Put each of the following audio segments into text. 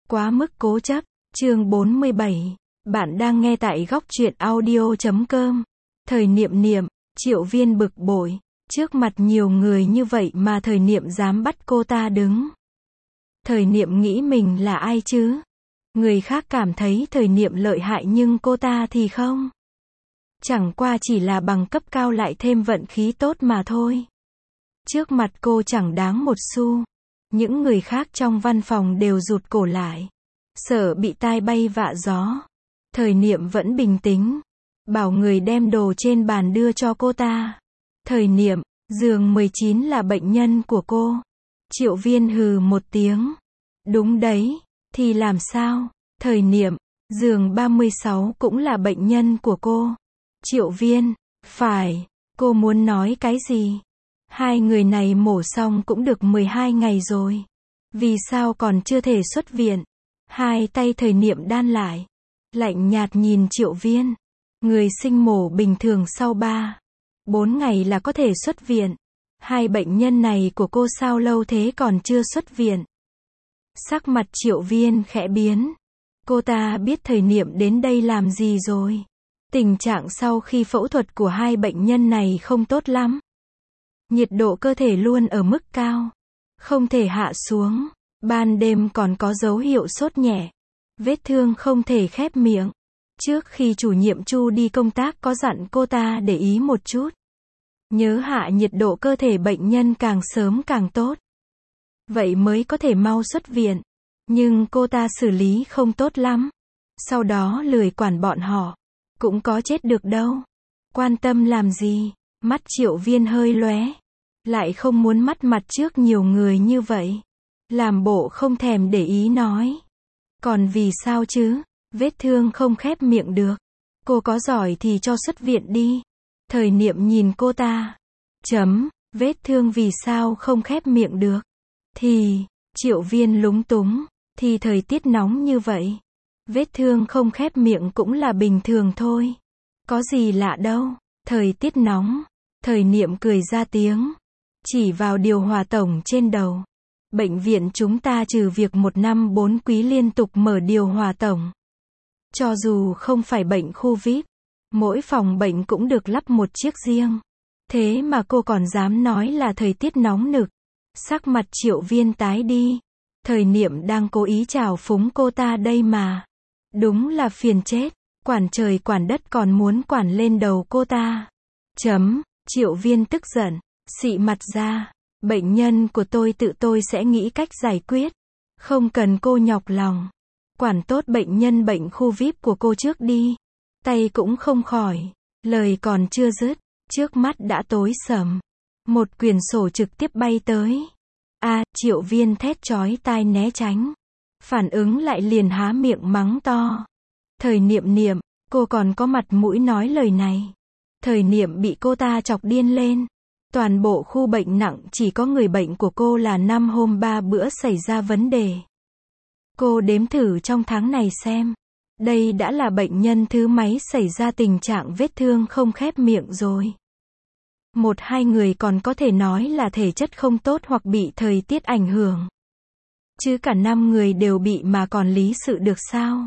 Quá mức cố chấp, chương 47. Bạn đang nghe tại góc truyện audio.com. Thời Niệm Niệm, Triệu Viên bực bội. Trước mặt nhiều người như vậy mà Thời Niệm dám bắt cô ta đứng. Thời Niệm nghĩ mình là ai chứ? Người khác cảm thấy Thời Niệm lợi hại nhưng cô ta thì không. Chẳng qua chỉ là bằng cấp cao lại thêm vận khí tốt mà thôi. Trước mặt cô chẳng đáng một xu. Những người khác trong văn phòng đều rụt cổ lại. Sợ bị tai bay vạ gió. Thời Niệm vẫn bình tĩnh. Bảo người đem đồ trên bàn đưa cho cô ta. Thời Niệm, giường 19 là bệnh nhân của cô. Triệu Viên hừ một tiếng. Đúng đấy, thì làm sao? Thời Niệm, giường 36 cũng là bệnh nhân của cô. Triệu Viên, phải, cô muốn nói cái gì? Hai người này mổ xong cũng được 12 ngày rồi. Vì sao còn chưa thể xuất viện? Hai tay Thời Niệm đan lại. Lạnh nhạt nhìn Triệu Viên. Người sinh mổ bình thường sau 3-4 ngày là có thể xuất viện. Hai bệnh nhân này của cô sao lâu thế còn chưa xuất viện? Sắc mặt Triệu Viên khẽ biến. Cô ta biết Thời Niệm đến đây làm gì rồi. Tình trạng sau khi phẫu thuật của hai bệnh nhân này không tốt lắm. Nhiệt độ cơ thể luôn ở mức cao. Không thể hạ xuống. Ban đêm còn có dấu hiệu sốt nhẹ. Vết thương không thể khép miệng. Trước khi chủ nhiệm Chu đi công tác có dặn cô ta để ý một chút. Nhớ hạ nhiệt độ cơ thể bệnh nhân càng sớm càng tốt. Vậy mới có thể mau xuất viện. Nhưng cô ta xử lý không tốt lắm. Sau đó lười quản bọn họ. Cũng có chết được đâu. Quan tâm làm gì? Mắt Triệu Viên hơi lóe. Lại không muốn mất mặt trước nhiều người như vậy. Làm bộ không thèm để ý nói. Còn vì sao chứ? Vết thương không khép miệng được. Cô có giỏi thì cho xuất viện đi. Thời Niệm nhìn cô ta. Vết thương vì sao không khép miệng được? Thì, Triệu Viên lúng túng. Thì thời tiết nóng như vậy. Vết thương không khép miệng cũng là bình thường thôi. Có gì lạ đâu. Thời tiết nóng. Thời Niệm cười ra tiếng. Chỉ vào điều hòa tổng trên đầu. Bệnh viện chúng ta trừ việc 1 năm 4 quý liên tục mở điều hòa tổng. Cho dù không phải bệnh khu VIP, mỗi phòng bệnh cũng được lắp một chiếc riêng. Thế mà cô còn dám nói là thời tiết nóng nực. Sắc mặt Triệu Viên tái đi. Thời Niệm đang cố ý trào phúng cô ta đây mà. Đúng là phiền chết. Quản trời quản đất còn muốn quản lên đầu cô ta. Triệu Viên tức giận. Xị mặt ra. Bệnh nhân của tôi tự tôi sẽ nghĩ cách giải quyết. Không cần cô nhọc lòng. Quản tốt bệnh nhân bệnh khu VIP của cô trước đi. Tay cũng không khỏi. Lời còn chưa dứt. Trước mắt đã tối sầm. Một quyển sổ trực tiếp bay tới. Triệu Viên thét chói tai né tránh. Phản ứng lại liền há miệng mắng to. Thời Niệm, cô còn có mặt mũi nói lời này. Thời Niệm bị cô ta chọc điên lên. Toàn bộ khu bệnh nặng chỉ có người bệnh của cô là 5 hôm 3 bữa xảy ra vấn đề. Cô đếm thử trong tháng này xem. Đây đã là bệnh nhân thứ mấy xảy ra tình trạng vết thương không khép miệng rồi. 1-2 người còn có thể nói là thể chất không tốt hoặc bị thời tiết ảnh hưởng. Chứ cả 5 người đều bị mà còn lý sự được sao?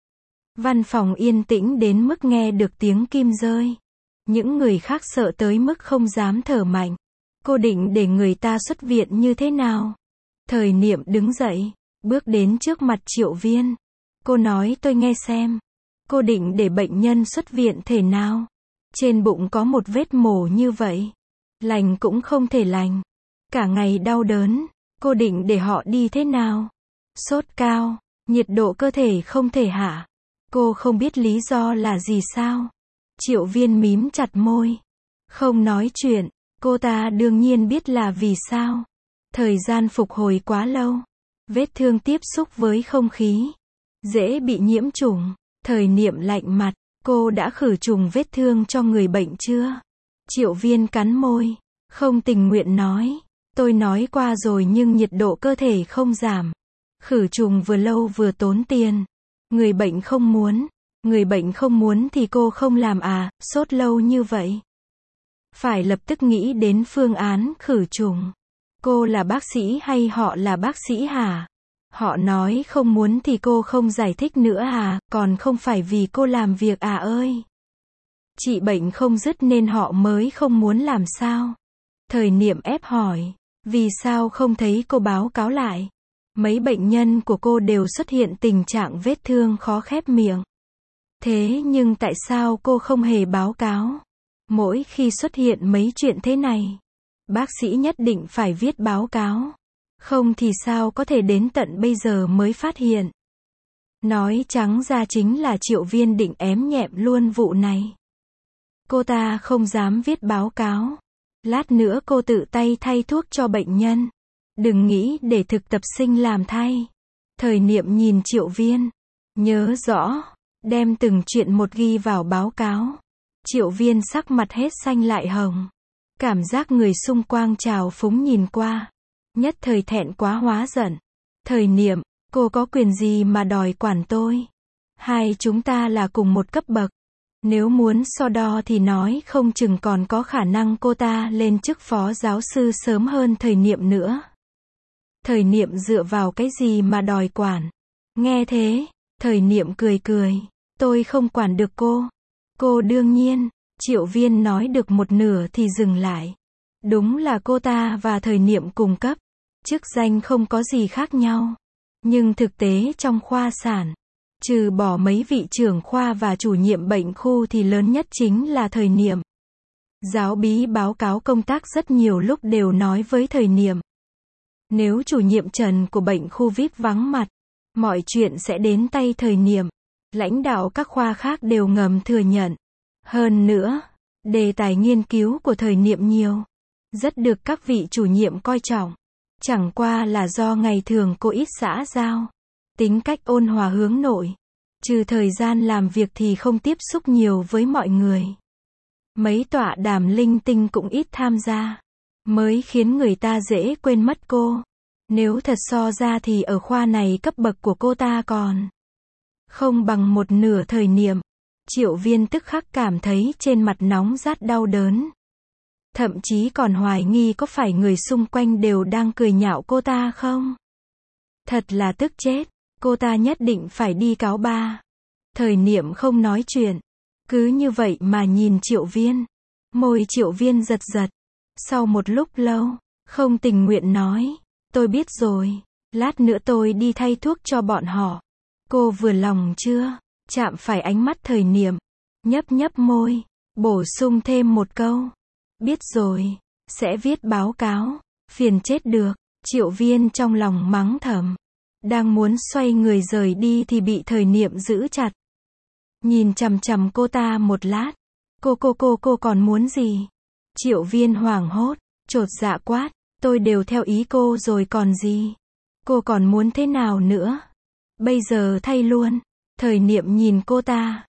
Văn phòng yên tĩnh đến mức nghe được tiếng kim rơi. Những người khác sợ tới mức không dám thở mạnh. Cô định để người ta xuất viện như thế nào? Thời Niệm đứng dậy, bước đến trước mặt Triệu Viên. Cô nói tôi nghe xem. Cô định để bệnh nhân xuất viện thể nào? Trên bụng có một vết mổ như vậy. Lành cũng không thể lành. Cả ngày đau đớn. Cô định để họ đi thế nào? Sốt cao, nhiệt độ cơ thể không thể hạ. Cô không biết lý do là gì sao? Triệu Viên mím chặt môi. Không nói chuyện. Cô ta đương nhiên biết là vì sao. Thời gian phục hồi quá lâu. Vết thương tiếp xúc với không khí. Dễ bị nhiễm trùng. Thời Niệm lạnh mặt. Cô đã khử trùng vết thương cho người bệnh chưa? Triệu Viên cắn môi. Không tình nguyện nói. Tôi nói qua rồi nhưng nhiệt độ cơ thể không giảm. Khử trùng vừa lâu vừa tốn tiền. Người bệnh không muốn. Người bệnh không muốn thì cô không làm sốt lâu như vậy. Phải lập tức nghĩ đến phương án khử trùng. Cô là bác sĩ hay họ là bác sĩ hả? Họ nói không muốn thì cô không giải thích nữa à, còn không phải vì cô làm việc à ơi. Chị bệnh không dứt nên họ mới không muốn làm sao? Thời niệm ép hỏi, vì sao không thấy cô báo cáo lại? Mấy bệnh nhân của cô đều xuất hiện tình trạng vết thương khó khép miệng. Thế nhưng tại sao cô không hề báo cáo? Mỗi khi xuất hiện mấy chuyện thế này, bác sĩ nhất định phải viết báo cáo. Không thì sao có thể đến tận bây giờ mới phát hiện. Nói trắng ra chính là Triệu Viên định ém nhẹm luôn vụ này. Cô ta không dám viết báo cáo. Lát nữa cô tự tay thay thuốc cho bệnh nhân. Đừng nghĩ để thực tập sinh làm thay. Thời niệm nhìn Triệu Viên. Nhớ rõ, đem từng chuyện một ghi vào báo cáo. Triệu Viên sắc mặt hết xanh lại hồng. Cảm giác người xung quanh trào phúng nhìn qua. Nhất thời thẹn quá hóa giận. Thời niệm, cô có quyền gì mà đòi quản tôi? Hai chúng ta là cùng một cấp bậc. Nếu muốn so đo thì nói không chừng còn có khả năng cô ta lên chức phó giáo sư sớm hơn thời niệm nữa. Thời niệm dựa vào cái gì mà đòi quản? Nghe thế, thời niệm cười cười. Tôi không quản được cô. Cô đương nhiên. Triệu Viên nói được một nửa thì dừng lại. Đúng là cô ta và thời niệm cùng cấp. Chức danh không có gì khác nhau. Nhưng thực tế trong khoa sản, trừ bỏ mấy vị trưởng khoa và chủ nhiệm bệnh khu thì lớn nhất chính là thời niệm. Giáo bí báo cáo công tác rất nhiều lúc đều nói với thời niệm. Nếu chủ nhiệm Trần của bệnh khu VIP vắng mặt, mọi chuyện sẽ đến tay thời niệm. Lãnh đạo các khoa khác đều ngầm thừa nhận. Hơn nữa, đề tài nghiên cứu của thời niệm nhiều, rất được các vị chủ nhiệm coi trọng. Chẳng qua là do ngày thường cô ít xã giao, tính cách ôn hòa hướng nội. Trừ thời gian làm việc thì không tiếp xúc nhiều với mọi người. Mấy tọa đàm linh tinh cũng ít tham gia, mới khiến người ta dễ quên mất cô. Nếu thật so ra thì ở khoa này cấp bậc của cô ta còn không bằng một nửa thời niệm. Triệu Viên tức khắc cảm thấy trên mặt nóng rát đau đớn. Thậm chí còn hoài nghi có phải người xung quanh đều đang cười nhạo cô ta không? Thật là tức chết, cô ta nhất định phải đi cáo ba. Thời niệm không nói chuyện, cứ như vậy mà nhìn Triệu Viên. Môi Triệu Viên giật giật. Sau một lúc lâu, không tình nguyện nói, tôi biết rồi, lát nữa tôi đi thay thuốc cho bọn họ. Cô vừa lòng chưa? Chạm phải ánh mắt thời niệm, nhấp nhấp môi, bổ sung thêm một câu. Biết rồi, sẽ viết báo cáo, phiền chết được. Triệu Viên trong lòng mắng thầm. Đang muốn xoay người rời đi thì bị thời niệm giữ chặt. Nhìn chằm chằm cô ta một lát. Cô còn muốn gì? Triệu Viên hoảng hốt, chột dạ quát. Tôi đều theo ý cô rồi còn gì? Cô còn muốn thế nào nữa? Bây giờ thay luôn. Thời niệm nhìn cô ta.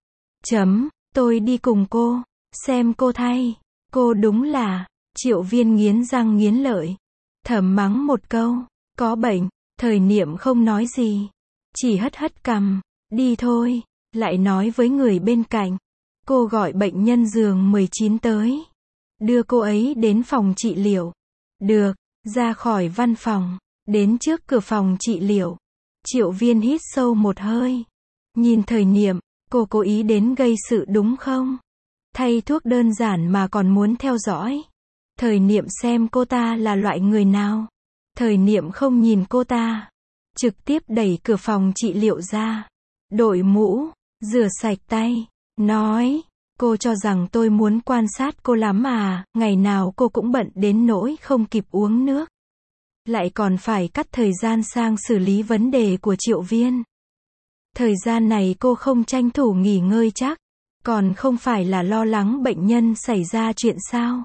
Tôi đi cùng cô. Xem cô thay. Cô đúng là. Triệu Viên nghiến răng nghiến lợi. Thầm mắng một câu. Có bệnh. Thời niệm không nói gì. Chỉ hất hất cằm. Đi thôi. Lại nói với người bên cạnh. Cô gọi bệnh nhân giường 19 tới. Đưa cô ấy đến phòng trị liệu. Được. Ra khỏi văn phòng. Đến trước cửa phòng trị liệu. Triệu Viên hít sâu một hơi. Nhìn thời niệm. Cô cố ý đến gây sự đúng không? Thay thuốc đơn giản mà còn muốn theo dõi. Thời niệm xem cô ta là loại người nào. Thời niệm không nhìn cô ta. Trực tiếp đẩy cửa phòng trị liệu ra. Đội mũ. Rửa sạch tay. Nói. Cô cho rằng tôi muốn quan sát cô lắm à, ngày nào cô cũng bận đến nỗi không kịp uống nước. Lại còn phải cắt thời gian sang xử lý vấn đề của Triệu Viên. Thời gian này cô không tranh thủ nghỉ ngơi chắc. Còn không phải là lo lắng bệnh nhân xảy ra chuyện sao?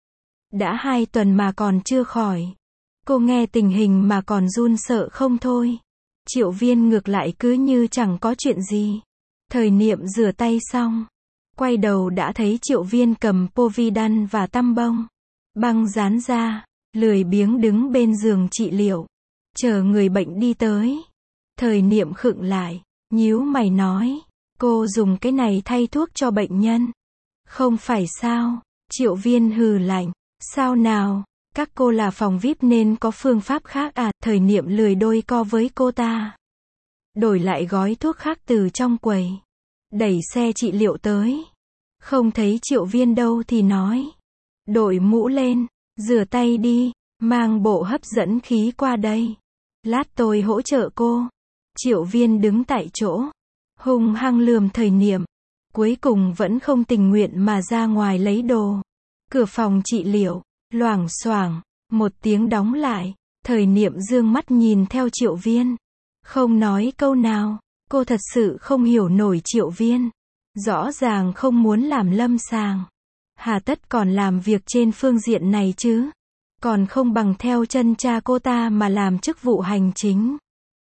Đã 2 tuần mà còn chưa khỏi. Cô nghe tình hình mà còn run sợ không thôi. Triệu Viên ngược lại cứ như chẳng có chuyện gì. Thời niệm rửa tay xong. Quay đầu đã thấy Triệu Viên cầm Povidone và tăm bông. Băng dán ra. Lười biếng đứng bên giường trị liệu. Chờ người bệnh đi tới. Thời niệm khựng lại. Nhíu mày nói. Cô dùng cái này thay thuốc cho bệnh nhân. Không phải sao? Triệu Viên hừ lạnh. Sao nào? Các cô là phòng VIP nên có phương pháp khác à? Thời niệm lười đôi co với cô ta. Đổi lại gói thuốc khác từ trong quầy. Đẩy xe trị liệu tới. Không thấy Triệu Viên đâu thì nói. Đội mũ lên, rửa tay đi, mang bộ hấp dẫn khí qua đây. Lát tôi hỗ trợ cô. Triệu Viên đứng tại chỗ, hung hăng lườm thời niệm. Cuối cùng vẫn không tình nguyện mà ra ngoài lấy đồ. Cửa phòng trị liệu, loảng xoảng, một tiếng đóng lại. Thời niệm dương mắt nhìn theo Triệu Viên. Không nói câu nào, cô thật sự không hiểu nổi Triệu Viên. Rõ ràng không muốn làm lâm sàng. Hà tất còn làm việc trên phương diện này chứ. Còn không bằng theo chân cha cô ta mà làm chức vụ hành chính.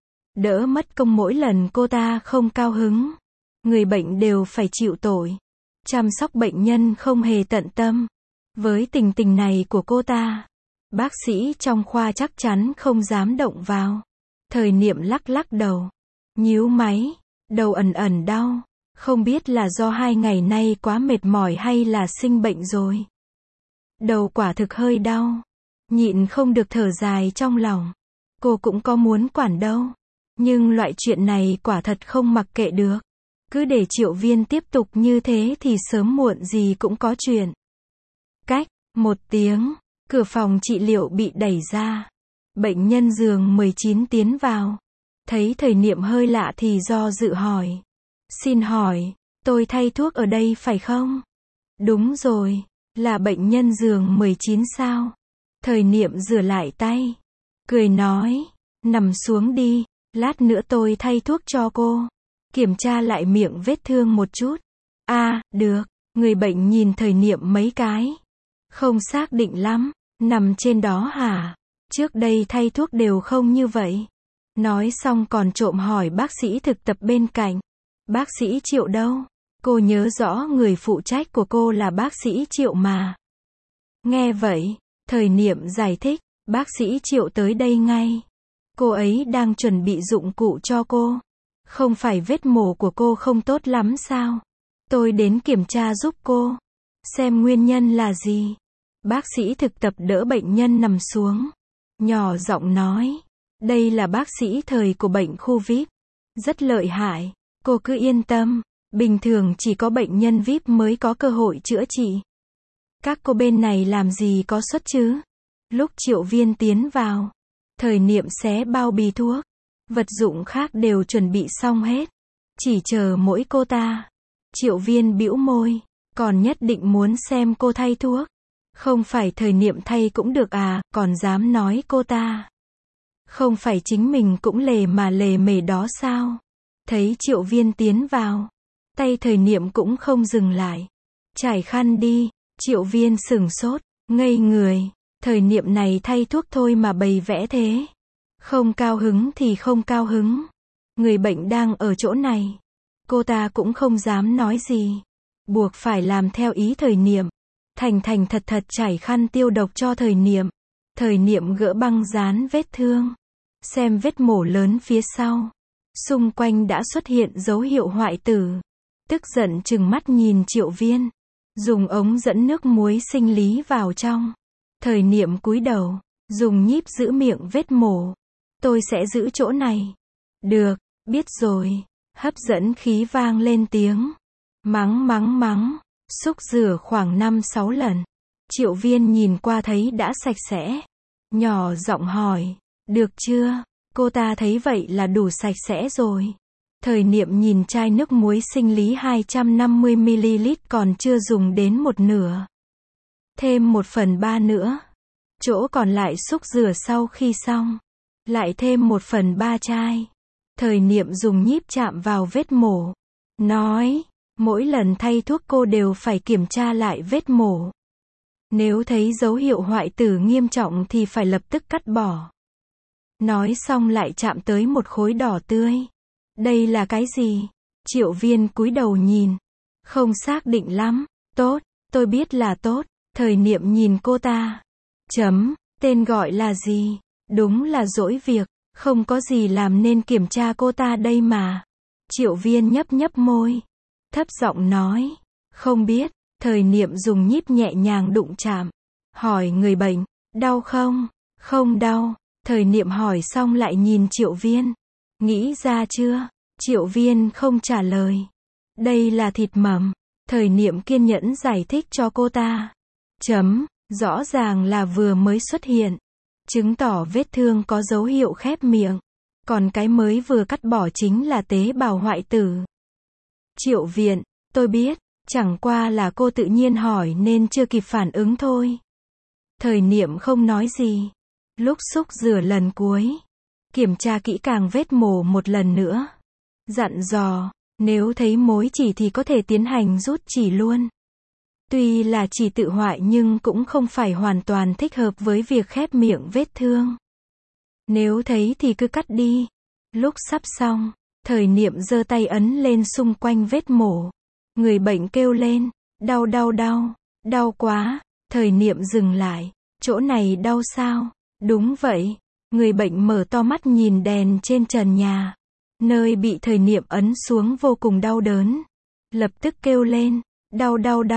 Đỡ mất công mỗi lần cô ta không cao hứng. Người bệnh đều phải chịu tội. Chăm sóc bệnh nhân không hề tận tâm. Với tình tình này của cô ta, bác sĩ trong khoa chắc chắn không dám động vào. Thời niệm lắc lắc đầu. Nhíu máy, đầu ẩn ẩn đau. Không biết là do 2 ngày nay quá mệt mỏi hay là sinh bệnh rồi. Đầu quả thực hơi đau. Nhịn không được thở dài trong lòng. Cô cũng có muốn quản đâu. Nhưng loại chuyện này quả thật không mặc kệ được. Cứ để Triệu Viên tiếp tục như thế thì sớm muộn gì cũng có chuyện. Cách, 1 tiếng, cửa phòng trị liệu bị đẩy ra. Bệnh nhân giường 19 tiến vào. Thấy thời niệm hơi lạ thì do dự hỏi. Xin hỏi, tôi thay thuốc ở đây phải không? Đúng rồi, là bệnh nhân giường 19 sao? Thời niệm rửa lại tay. Cười nói, nằm xuống đi, lát nữa tôi thay thuốc cho cô. Kiểm tra lại miệng vết thương một chút. Được, người bệnh nhìn thời niệm mấy cái. Không xác định lắm, nằm trên đó hả? Trước đây thay thuốc đều không như vậy. Nói xong còn trộm hỏi bác sĩ thực tập bên cạnh. Bác sĩ Triệu đâu? Cô nhớ rõ người phụ trách của cô là bác sĩ Triệu mà. Nghe vậy, thời niệm giải thích, bác sĩ Triệu tới đây ngay. Cô ấy đang chuẩn bị dụng cụ cho cô. Không phải vết mổ của cô không tốt lắm sao? Tôi đến kiểm tra giúp cô. Xem nguyên nhân là gì? Bác sĩ thực tập đỡ bệnh nhân nằm xuống. Nhỏ giọng nói. Đây là bác sĩ thời của bệnh khu VIP. Rất lợi hại. Cô cứ yên tâm. Bình thường chỉ có bệnh nhân VIP mới có cơ hội chữa trị. Các cô bên này làm gì có suất chứ? Lúc Triệu Viên tiến vào, thời niệm xé bao bì thuốc. Vật dụng khác đều chuẩn bị xong hết. Chỉ chờ mỗi cô ta. Triệu Viên bĩu môi. Còn nhất định muốn xem cô thay thuốc. Không phải thời niệm thay cũng được à, còn dám nói cô ta. Không phải chính mình cũng lề mà lề mề đó sao? Thấy Triệu Viên tiến vào. Tay thời niệm cũng không dừng lại. Trải khăn đi. Triệu Viên sửng sốt. Ngây người. Thời niệm này thay thuốc thôi mà bày vẽ thế. Không cao hứng thì không cao hứng. Người bệnh đang ở chỗ này. Cô ta cũng không dám nói gì. Buộc phải làm theo ý thời niệm. Thành thật thật trải khăn tiêu độc cho thời niệm. Thời niệm gỡ băng dán vết thương. Xem vết mổ lớn phía sau. Xung quanh đã xuất hiện dấu hiệu hoại tử. Tức giận trừng mắt nhìn Triệu Viên. Dùng ống dẫn nước muối sinh lý vào trong. Thời niệm cúi đầu. Dùng nhíp giữ miệng vết mổ. Tôi sẽ giữ chỗ này. Được, biết rồi. Hấp dẫn khí vang lên tiếng. Mắng. Xúc rửa khoảng 5-6 lần. Triệu Viên nhìn qua thấy đã sạch sẽ. Nhỏ giọng hỏi. Được chưa? Cô ta thấy vậy là đủ sạch sẽ rồi. Thời niệm nhìn chai nước muối sinh lý 250ml còn chưa dùng đến 1/2. Thêm 1/3 nữa. Chỗ còn lại xúc rửa sau khi xong. Lại thêm 1/3 chai. Thời niệm dùng nhíp chạm vào vết mổ. Nói, mỗi lần thay thuốc cô đều phải kiểm tra lại vết mổ. Nếu thấy dấu hiệu hoại tử nghiêm trọng thì phải lập tức cắt bỏ. Nói xong lại chạm tới một khối đỏ tươi. Đây là cái gì? Triệu Viên cúi đầu nhìn. Không xác định lắm. Tốt, tôi biết là tốt. Thời niệm nhìn cô ta. Tên gọi là gì? Đúng là dỗi việc. Không có gì làm nên kiểm tra cô ta đây mà. Triệu Viên nhấp môi. Thấp giọng nói. Không biết. Thời niệm dùng nhíp nhẹ nhàng đụng chạm. Hỏi người bệnh. Đau không? Không đau. Thời niệm hỏi xong lại nhìn Triệu Viên. Nghĩ ra chưa? Triệu Viên không trả lời. Đây là thịt mầm. Thời niệm kiên nhẫn giải thích cho cô ta. Rõ ràng là vừa mới xuất hiện. Chứng tỏ vết thương có dấu hiệu khép miệng. Còn cái mới vừa cắt bỏ chính là tế bào hoại tử. Triệu Viện, tôi biết, chẳng qua là cô tự nhiên hỏi nên chưa kịp phản ứng thôi. Thời niệm không nói gì. Lúc xúc rửa lần cuối. Kiểm tra kỹ càng vết mổ một lần nữa. Dặn dò, nếu thấy mối chỉ thì có thể tiến hành rút chỉ luôn. Tuy là chỉ tự hoại nhưng cũng không phải hoàn toàn thích hợp với việc khép miệng vết thương. Nếu thấy thì cứ cắt đi. Lúc sắp xong, thời niệm giơ tay ấn lên xung quanh vết mổ. Người bệnh kêu lên, đau, đau quá. Thời niệm dừng lại, chỗ này đau sao? Đúng vậy. Người bệnh mở to mắt nhìn đèn trên trần nhà. Nơi bị thời niệm ấn xuống vô cùng đau đớn. Lập tức kêu lên, đau.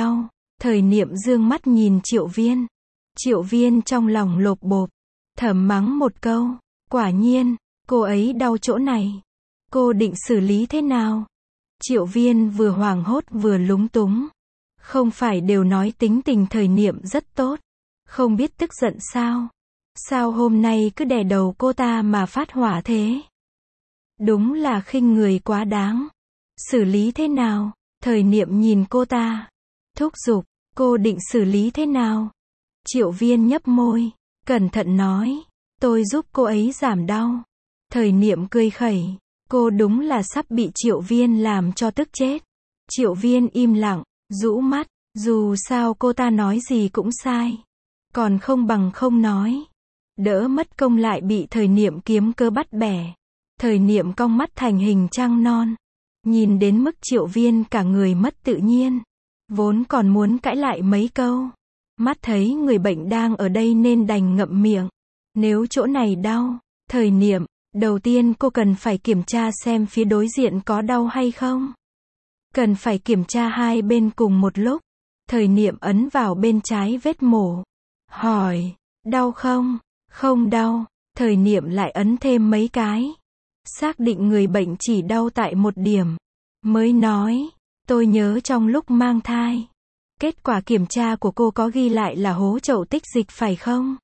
Thời niệm dương mắt nhìn Triệu Viên. Triệu Viên trong lòng lộp bộp. Thầm mắng một câu. Quả nhiên, cô ấy đau chỗ này. Cô định xử lý thế nào? Triệu Viên vừa hoảng hốt vừa lúng túng. Không phải đều nói tính tình thời niệm rất tốt. Không biết tức giận sao? Sao hôm nay cứ đè đầu cô ta mà phát hỏa thế? Đúng là khinh người quá đáng. Xử lý thế nào? Thời niệm nhìn cô ta. Thúc giục, cô định xử lý thế nào? Triệu Viên nhấp môi, cẩn thận nói. Tôi giúp cô ấy giảm đau. Thời niệm cười khẩy. Cô đúng là sắp bị Triệu Viên làm cho tức chết. Triệu Viên im lặng, rũ mắt. Dù sao cô ta nói gì cũng sai. Còn không bằng không nói. Đỡ mất công lại bị thời niệm kiếm cơ bắt bẻ. Thời niệm cong mắt thành hình trăng non. Nhìn đến mức Triệu Viên cả người mất tự nhiên. Vốn còn muốn cãi lại mấy câu. Mắt thấy người bệnh đang ở đây nên đành ngậm miệng. Nếu chỗ này đau, thời niệm, đầu tiên cô cần phải kiểm tra xem phía đối diện có đau hay không. Cần phải kiểm tra hai bên cùng một lúc. Thời niệm ấn vào bên trái vết mổ. Hỏi, đau không? Không đau. Thời niệm lại ấn thêm mấy cái. Xác định người bệnh chỉ đau tại một điểm. Mới nói, tôi nhớ trong lúc mang thai. Kết quả kiểm tra của cô có ghi lại là hố chậu tích dịch phải không?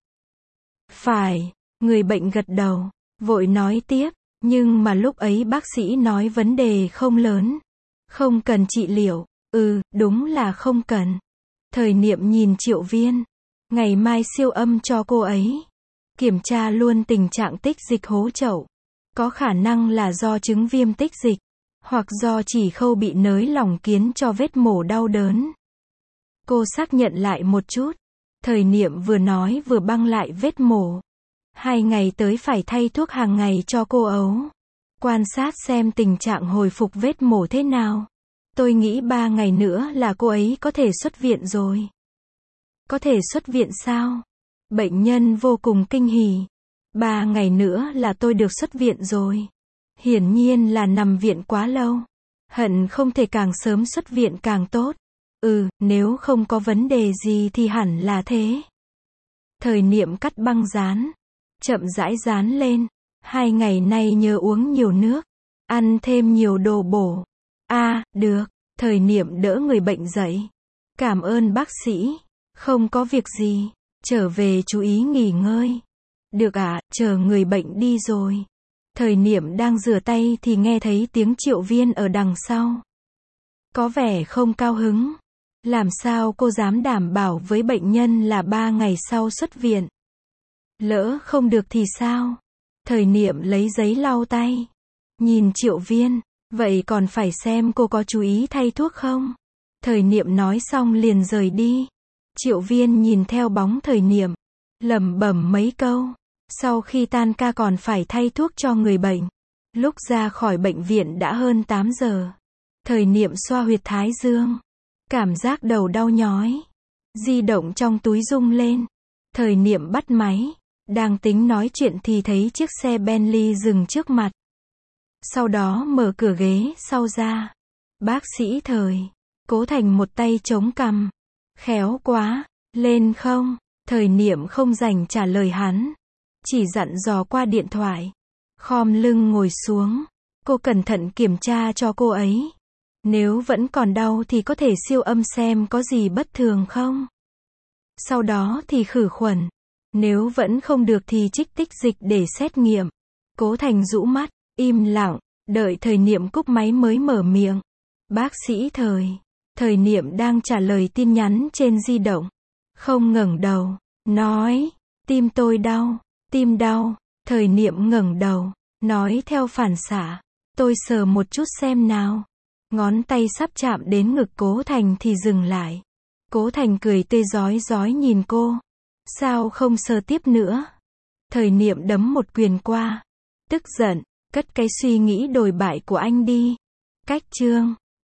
Phải. Người bệnh gật đầu. Vội nói tiếp. Nhưng mà lúc ấy bác sĩ nói vấn đề không lớn. Không cần trị liệu. Đúng là không cần. Thời niệm nhìn Triệu Viên. Ngày mai siêu âm cho cô ấy. Kiểm tra luôn tình trạng tích dịch hố chậu. Có khả năng là do chứng viêm tích dịch. Hoặc do chỉ khâu bị nới lỏng khiến cho vết mổ đau đớn. Cô xác nhận lại một chút. Thời niệm vừa nói vừa băng lại vết mổ. 2 ngày tới phải thay thuốc hàng ngày cho cô ấu. Quan sát xem tình trạng hồi phục vết mổ thế nào. Tôi nghĩ 3 ngày nữa là cô ấy có thể xuất viện rồi. Có thể xuất viện sao? Bệnh nhân vô cùng kinh hỉ. 3 ngày nữa là tôi được xuất viện rồi. Hiển nhiên là nằm viện quá lâu. Hận không thể càng sớm xuất viện càng tốt. Nếu không có vấn đề gì thì hẳn là thế. Thời niệm cắt băng dán. Chậm rãi dán lên. 2 ngày nay nhớ uống nhiều nước. Ăn thêm nhiều đồ bổ. Được. Thời niệm đỡ người bệnh dậy. Cảm ơn bác sĩ. Không có việc gì. Trở về chú ý nghỉ ngơi. Được ạ, chờ người bệnh đi rồi. Thời niệm đang rửa tay thì nghe thấy tiếng Triệu Viên ở đằng sau. Có vẻ không cao hứng. Làm sao cô dám đảm bảo với bệnh nhân là 3 ngày sau xuất viện? Lỡ không được thì sao? Thời niệm lấy giấy lau tay. Nhìn Triệu Viên, vậy còn phải xem cô có chú ý thay thuốc không? Thời niệm nói xong liền rời đi. Triệu Viên nhìn theo bóng thời niệm, lẩm bẩm mấy câu. Sau khi tan ca còn phải thay thuốc cho người bệnh. Lúc ra khỏi bệnh viện đã hơn 8 giờ. Thời niệm xoa huyệt thái dương. Cảm giác đầu đau nhói. Di động trong túi rung lên. Thời niệm bắt máy. Đang tính nói chuyện thì thấy chiếc xe Bentley dừng trước mặt. Sau đó mở cửa ghế sau ra. Bác sĩ Thời. Cố Thành một tay chống cằm. Khéo quá. Lên không? Thời niệm không dành trả lời hắn. Chỉ dặn dò qua điện thoại. Khom lưng ngồi xuống. Cô cẩn thận kiểm tra cho cô ấy. Nếu vẫn còn đau thì có thể siêu âm xem có gì bất thường không. Sau đó thì khử khuẩn. Nếu vẫn không được thì trích tích dịch để xét nghiệm. Cố Thành rũ mắt, im lặng, đợi thời niệm cúp máy mới mở miệng. Bác sĩ Thời niệm đang trả lời tin nhắn trên di động. Không ngẩng đầu, nói, tim tôi đau, tim đau. Thời niệm ngẩng đầu, nói theo phản xạ, tôi sờ một chút xem nào. Ngón tay sắp chạm đến ngực Cố Thành thì dừng lại. Cố Thành cười tươi rói rói nhìn cô. Sao không sờ tiếp nữa? Thời niệm đấm một quyền qua. Tức giận, cất cái suy nghĩ đồi bại của anh đi. Cách chương